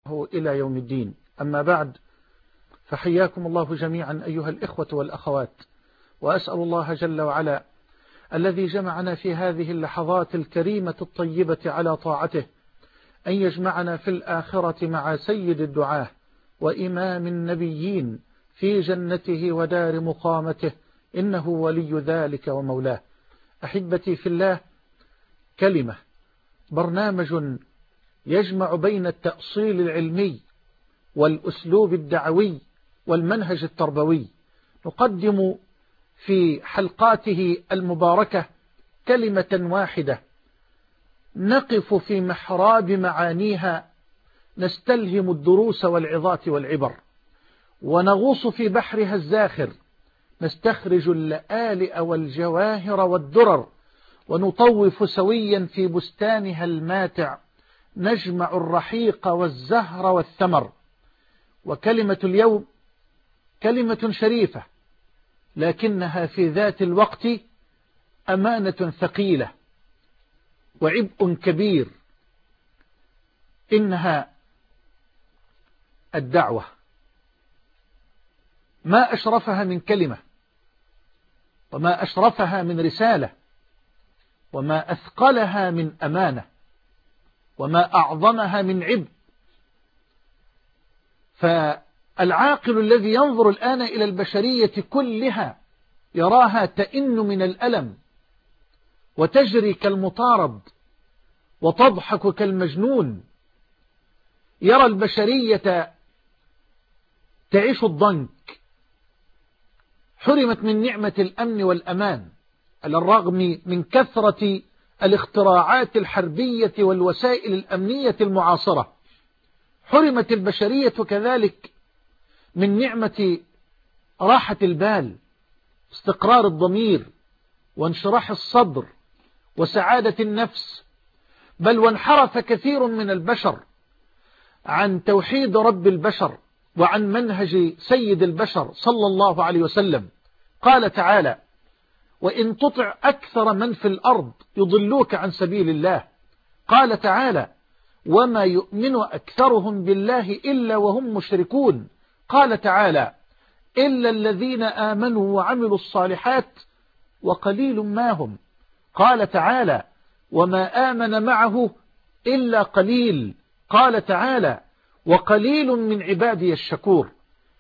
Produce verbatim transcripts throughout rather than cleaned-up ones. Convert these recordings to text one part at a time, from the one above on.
إلى يوم الدين. أما بعد، فحياكم الله جميعا أيها الإخوة والأخوات، وأسأل الله جل وعلا الذي جمعنا في هذه اللحظات الكريمة الطيبة على طاعته أن يجمعنا في الآخرة مع سيد الدعاة وإمام النبيين في جنته ودار مقامته، إنه ولي ذلك ومولاه. أحبتي في الله، كلمة برنامج يجمع بين التأصيل العلمي والأسلوب الدعوي والمنهج التربوي. نقدم في حلقاته المباركة كلمة واحدة نقف في محراب معانيها، نستلهم الدروس والعظات والعبر، ونغوص في بحرها الزاخر، نستخرج اللآلئ والجواهر والدرر، ونطوف سويا في بستانها الماتع، نجمع الرحيق والزهر والثمر. وكلمة اليوم كلمة شريفة، لكنها في ذات الوقت أمانة ثقيلة وعبء كبير. إنها الدعوة. ما أشرفها من كلمة، وما أشرفها من رسالة، وما أثقلها من أمانة، وما أعظمها من عبء. فالعاقل الذي ينظر الآن إلى البشرية كلها يراها تئن من الألم، وتجري كالمطارد، وتضحك كالمجنون. يرى البشرية تعيش الضنك، حرمت من نعمة الأمن والأمان على الرغم من كثرة الاختراعات الحربية والوسائل الأمنية المعاصرة. حرمت البشرية كذلك من نعمة راحة البال، استقرار الضمير، وانشراح الصدر، وسعادة النفس. بل وانحرف كثير من البشر عن توحيد رب البشر وعن منهج سيد البشر صلى الله عليه وسلم. قال تعالى: وإن تطع أكثر من في الأرض يضلوك عن سبيل الله. قال تعالى: وما يؤمن أكثرهم بالله إلا وهم مشركون. قال تعالى: إلا الذين آمنوا وعملوا الصالحات وقليل ما هم. قال تعالى: وما آمن معه إلا قليل. قال تعالى: وقليل من عبادي الشكور.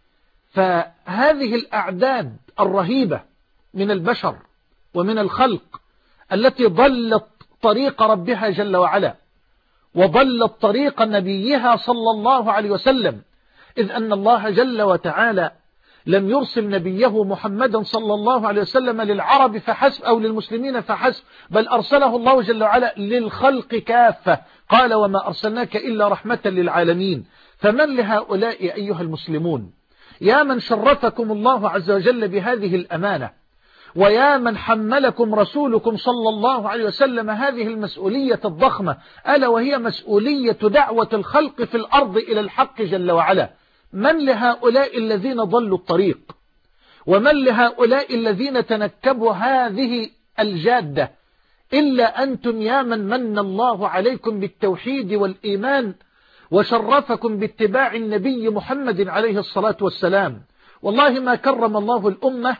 فهذه الأعداد الرهيبة من البشر ومن الخلق التي ضلت طريق ربها جل وعلا، وضلت طريق نبيها صلى الله عليه وسلم، إذ أن الله جل وتعالى لم يرسل نبيه محمدا صلى الله عليه وسلم للعرب فحسب أو للمسلمين فحسب، بل أرسله الله جل وعلا للخلق كافة. قال: وما أرسلناك إلا رحمة للعالمين. فمن لهؤلاء أيها المسلمون؟ يا من شرفكم الله عز وجل بهذه الأمانة، ويا من حملكم رسولكم صلى الله عليه وسلم هذه المسؤولية الضخمة، ألا وهي مسؤولية دعوة الخلق في الأرض إلى الحق جل وعلا. من لهؤلاء الذين ضلوا الطريق؟ ومن لهؤلاء الذين تنكبوا هذه الجادة إلا أنتم يا من من الله عليكم بالتوحيد والإيمان، وشرفكم باتباع النبي محمد عليه الصلاة والسلام. والله ما كرم الله الأمة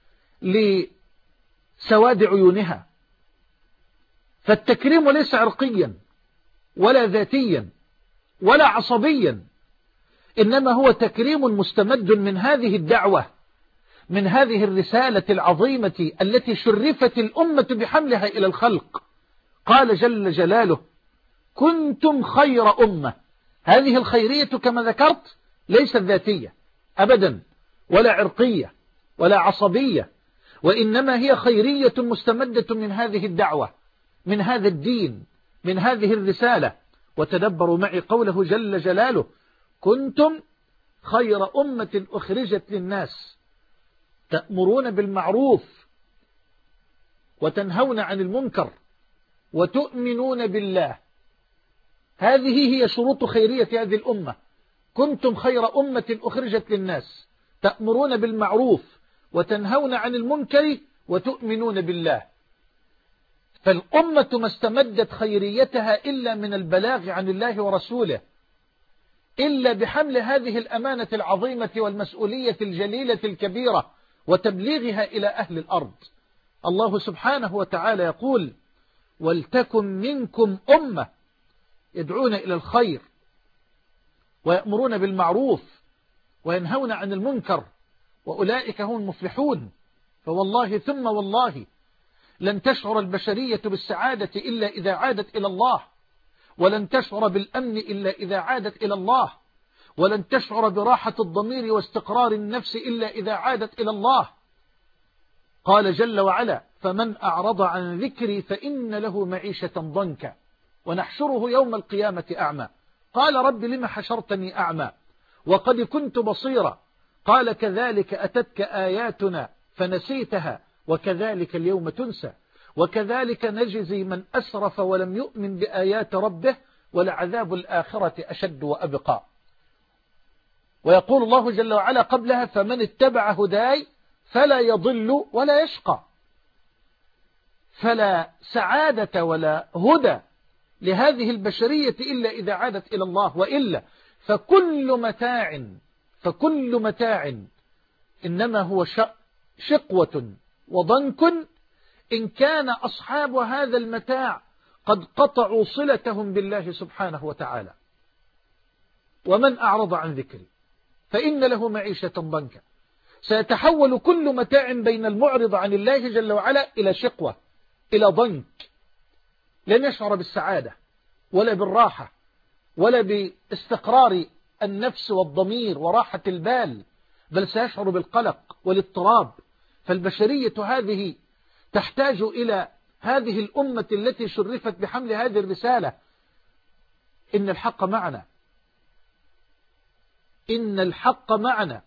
لسواد عيونها، فالتكريم ليس عرقيا ولا ذاتيا ولا عصبيا، إنما هو تكريم مستمد من هذه الدعوة، من هذه الرسالة العظيمة التي شرفت الأمة بحملها إلى الخلق. قال جل جلاله: كنتم خير أمة. هذه الخيرية كما ذكرت ليست ذاتية أبدا، ولا عرقية ولا عصبية، وإنما هي خيرية مستمدة من هذه الدعوة، من هذا الدين، من هذه الرسالة. وتدبروا معي قوله جل جلاله: كنتم خير أمة أخرجت للناس تأمرون بالمعروف وتنهون عن المنكر وتؤمنون بالله. هذه هي شروط خيرية هذه الأمة. كنتم خير أمة أخرجت للناس تأمرون بالمعروف وتنهون عن المنكر وتؤمنون بالله. فالأمة ما استمدت خيريتها إلا من البلاغ عن الله ورسوله، إلا بحمل هذه الأمانة العظيمة والمسؤولية الجليلة الكبيرة وتبليغها إلى أهل الأرض. الله سبحانه وتعالى يقول: ولتكن منكم أمة يدعون إلى الخير ويأمرون بالمعروف وينهون عن المنكر وأولئك هم المفلحون. فوالله ثم والله لن تشعر البشرية بالسعادة إلا إذا عادت إلى الله، ولن تشعر بالأمن إلا إذا عادت إلى الله، ولن تشعر براحة الضمير واستقرار النفس إلا إذا عادت إلى الله. قال جل وعلا: فمن أعرض عن ذكري فإن له معيشة ضنكا ونحشره يوم القيامة أعمى. قال: رب لم حشرتني أعمى وقد كنت بصيرا. قال: كذلك أتتك آياتنا فنسيتها وكذلك اليوم تنسى وكذلك نجزي من أسرف ولم يؤمن بآيات ربه ولعذاب الآخرة أشد وأبقى. ويقول الله جل وعلا قبلها: فمن اتبع هداي فلا يضل ولا يشقى. فلا سعادة ولا هدى لهذه البشرية إلا إذا عادت إلى الله، وإلا فكل متاع فكل متاع إنما هو شقوة وضنك إن كان أصحاب هذا المتاع قد قطعوا صلتهم بالله سبحانه وتعالى. ومن أعرض عن ذكري فإن له معيشة ضنكا. سيتحول كل متاع بين المعرض عن الله جل وعلا إلى شقوة، إلى ضنك. لن يشعر بالسعادة ولا بالراحة ولا باستقرار النفس والضمير وراحة البال، بل سيشعر بالقلق والاضطراب. فالبشرية هذه تحتاج إلى هذه الأمة التي شرفت بحمل هذه الرسالة. إن الحق معنا، إن الحق معنا،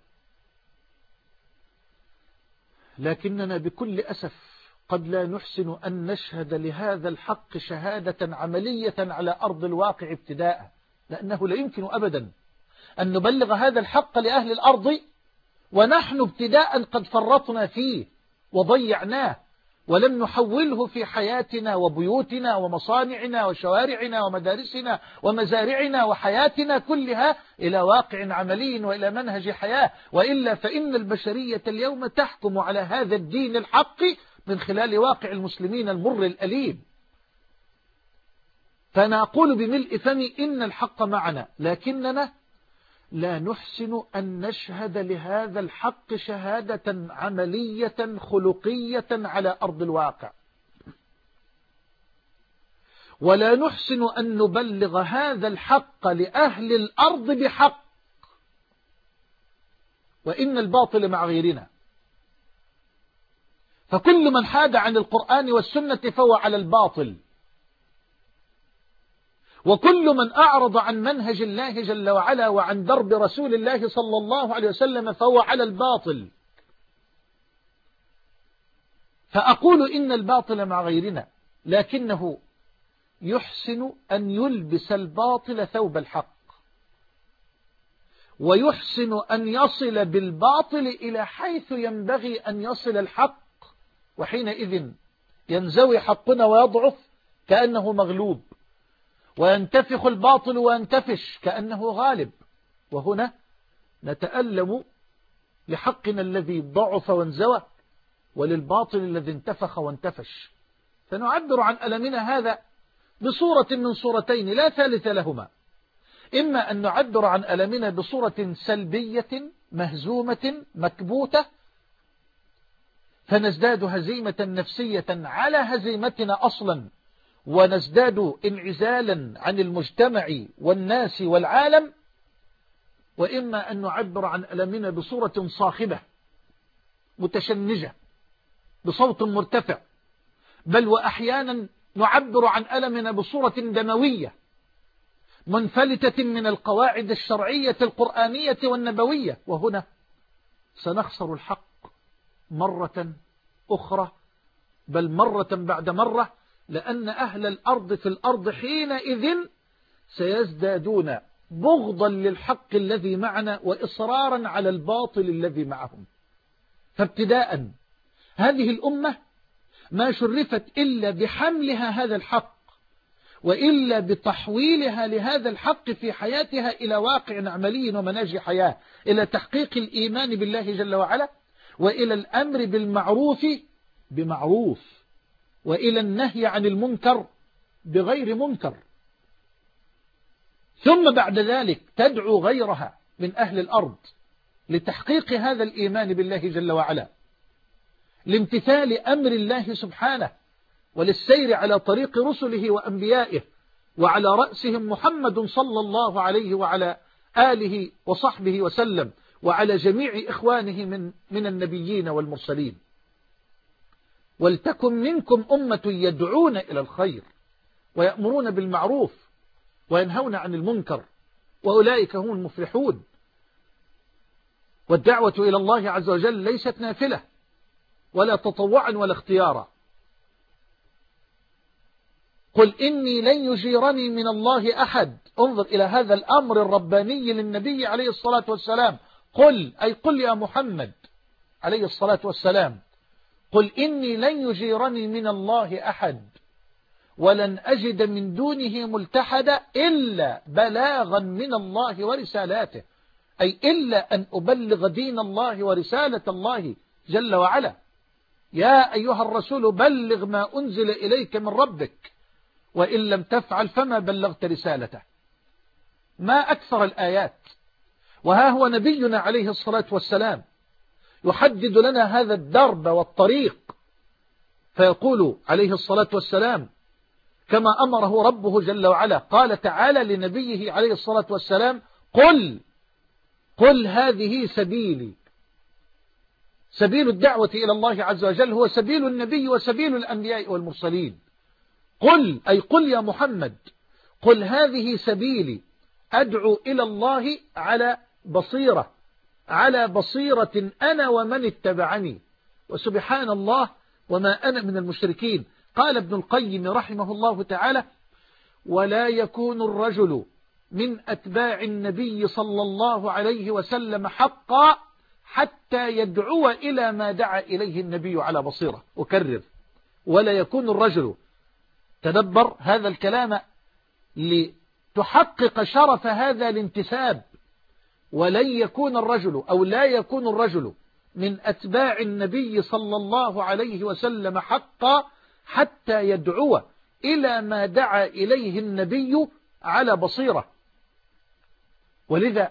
لكننا بكل أسف قد لا نحسن أن نشهد لهذا الحق شهادة عملية على أرض الواقع ابتداء، لأنه لا يمكن أبدا أن نبلغ هذا الحق لأهل الأرض ونحن ابتداء قد فرطنا فيه وضيعناه، ولم نحوله في حياتنا وبيوتنا ومصانعنا وشوارعنا ومدارسنا ومزارعنا وحياتنا كلها إلى واقع عملي وإلى منهج حياة. وإلا فإن البشرية اليوم تحكم على هذا الدين الحق من خلال واقع المسلمين المر الأليم. فأنا أقول بملء فمي: إن الحق معنا، لكننا لا نحسن أن نشهد لهذا الحق شهادة عملية خلقية على أرض الواقع، ولا نحسن أن نبلغ هذا الحق لأهل الأرض بحق. وإن الباطل مع غيرنا، فكل من حاد عن القرآن والسنة فهو على الباطل، وكل من أعرض عن منهج الله جل وعلا وعن درب رسول الله صلى الله عليه وسلم فهو على الباطل. فأقول إن الباطل مع غيرنا، لكنه يحسن أن يلبس الباطل ثوب الحق، ويحسن أن يصل بالباطل إلى حيث ينبغي أن يصل الحق، وحينئذ ينزوي حقنا ويضعف كأنه مغلوب، وينتفخ الباطل وينتفش كأنه غالب. وهنا نتألم لحقنا الذي ضعف وانزوى وللباطل الذي انتفخ وانتفش. فنعبر عن ألمنا هذا بصورة من صورتين لا ثالث لهما: إما أن نعبر عن ألمنا بصورة سلبية مهزومة مكبوتة فنزداد هزيمة نفسية على هزيمتنا أصلا، ونزداد انعزالا عن المجتمع والناس والعالم. وإما أن نعبر عن ألمنا بصورة صاخبة متشنجة بصوت مرتفع، بل وأحيانا نعبر عن ألمنا بصورة دموية منفلتة من القواعد الشرعية القرآنية والنبوية. وهنا سنخسر الحق مرة أخرى، بل مرة بعد مرة، لأن أهل الأرض في الأرض حينئذ سيزدادون بغضا للحق الذي معنا وإصرارا على الباطل الذي معهم. فابتداء هذه الأمة ما شرفت إلا بحملها هذا الحق وإلا بتحويلها لهذا الحق في حياتها إلى واقع عملي ومناهج حياة، إلى تحقيق الإيمان بالله جل وعلا، وإلى الأمر بالمعروف بمعروف، وإلى النهي عن المنكر بغير منكر. ثم بعد ذلك تدعو غيرها من أهل الأرض لتحقيق هذا الإيمان بالله جل وعلا، لامتثال أمر الله سبحانه، وللسير على طريق رسله وأنبيائه، وعلى رأسهم محمد صلى الله عليه وعلى آله وصحبه وسلم، وعلى جميع إخوانه من, من النبيين والمرسلين. ولتكن منكم أمة يدعون إلى الخير ويأمرون بالمعروف وينهون عن المنكر، وأولئك هم المفلحون. والدعوة إلى الله عز وجل ليست نافلة ولا تطوعا ولا اختيارا. قل إني لن يجيرني من الله أحد. انظر إلى هذا الأمر الرباني للنبي عليه الصلاة والسلام. قل أي قل يا محمد عليه الصلاة والسلام، قل إني لن يجيرني من الله أحد ولن أجد من دونه ملتحدا إلا بلاغا من الله ورسالاته، أي إلا أن أبلغ دين الله ورسالة الله جل وعلا. يا أيها الرسول بلغ ما أنزل إليك من ربك، وإن لم تفعل فما بلغت رسالته. ما أكثر الآيات. وها هو نبينا عليه الصلاة والسلام يحدد لنا هذا الدرب والطريق، فيقول عليه الصلاة والسلام كما أمره ربه جل وعلا، قال تعالى لنبيه عليه الصلاة والسلام: قل قل هذه سبيلي. سبيل الدعوة إلى الله عز وجل هو سبيل النبي وسبيل الأنبياء والمرسلين. قل أي قل يا محمد، قل هذه سبيلي أدعو إلى الله على بصيرة، على بصيرة أنا ومن اتبعني، وسبحان الله وما أنا من المشركين. قال ابن القيم رحمه الله تعالى: ولا يكون الرجل من أتباع النبي صلى الله عليه وسلم حقا حتى يدعو إلى ما دعا إليه النبي على بصيرة. أكرر: ولا يكون الرجل، تدبر هذا الكلام لتحقق شرف هذا الانتساب، ولن يكون الرجل أو لا يكون الرجل من أتباع النبي صلى الله عليه وسلم حقا حتى يدعو إلى ما دعا إليه النبي على بصيرة. ولذا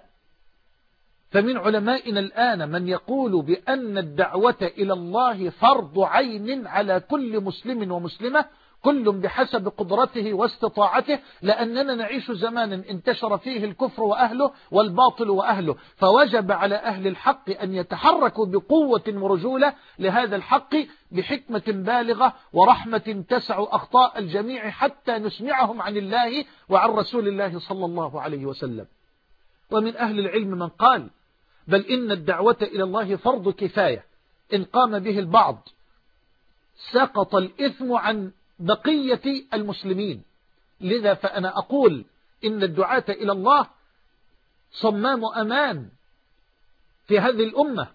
فمن علمائنا الآن من يقول بأن الدعوة إلى الله فرض عين على كل مسلم ومسلمة، كل بحسب قدرته واستطاعته، لأننا نعيش زمانا انتشر فيه الكفر وأهله والباطل وأهله، فوجب على أهل الحق أن يتحركوا بقوة ورجولة لهذا الحق بحكمة بالغة ورحمة تسع أخطاء الجميع حتى نسمعهم عن الله وعن رسول الله صلى الله عليه وسلم. ومن أهل العلم من قال: بل إن الدعوة إلى الله فرض كفاية، إن قام به البعض سقط الإثم عن بقية المسلمين. لذا فأنا أقول إن الدعاة إلى الله صمام أمان في هذه الأمة،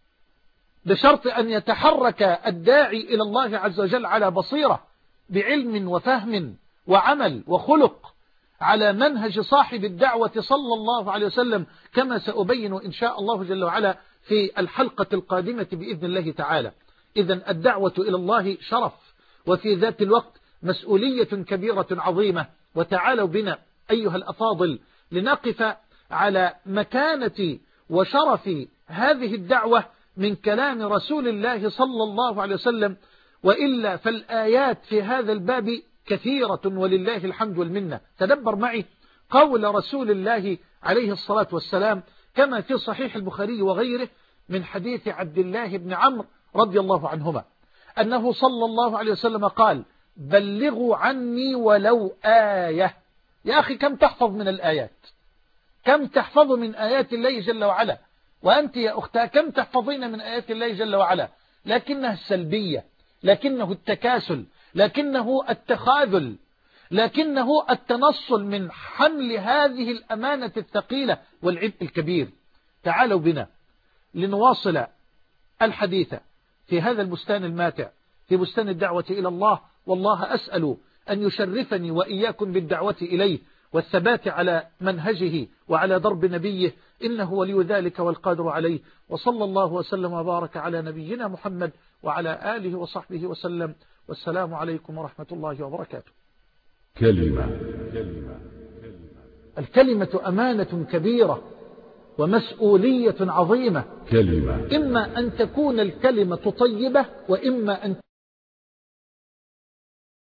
بشرط أن يتحرك الداعي إلى الله عز وجل على بصيرة، بعلم وفهم وعمل وخلق، على منهج صاحب الدعوة صلى الله عليه وسلم، كما سأبين إن شاء الله جل وعلا في الحلقة القادمة بإذن الله تعالى. إذن الدعوة إلى الله شرف، وفي ذات الوقت مسؤولية كبيرة عظيمة. وتعالوا بنا أيها الأفاضل لنقف على مكانة وشرف هذه الدعوة من كلام رسول الله صلى الله عليه وسلم، وإلا فالآيات في هذا الباب كثيرة ولله الحمد والمنة. تدبر معي قول رسول الله عليه الصلاة والسلام كما في صحيح البخاري وغيره من حديث عبد الله بن عمرو رضي الله عنهما أنه صلى الله عليه وسلم قال: بلغوا عني ولو آية. يا أخي كم تحفظ من الآيات، كم تحفظ من آيات الله جل وعلا، وأنت يا أختها كم تحفظين من آيات الله جل وعلا، لكنها السلبية، لكنه التكاسل، لكنه التخاذل، لكنه التنصل من حمل هذه الأمانة الثقيلة والعبء الكبير. تعالوا بنا لنواصل الحديث في هذا البستان الماتع، في بستان الدعوة إلى الله. والله أسأل أن يشرفني وإياكم بالدعوة إليه والثبات على منهجه وعلى درب نبيه، إنه ولي ذلك والقادر عليه. وصلى الله وسلم وبارك على نبينا محمد وعلى آله وصحبه وسلم، والسلام عليكم ورحمة الله وبركاته. كلمة. الكلمة أمانة كبيرة ومسؤولية عظيمة. كلمة. إما أن تكون الكلمة طيبة وإما أن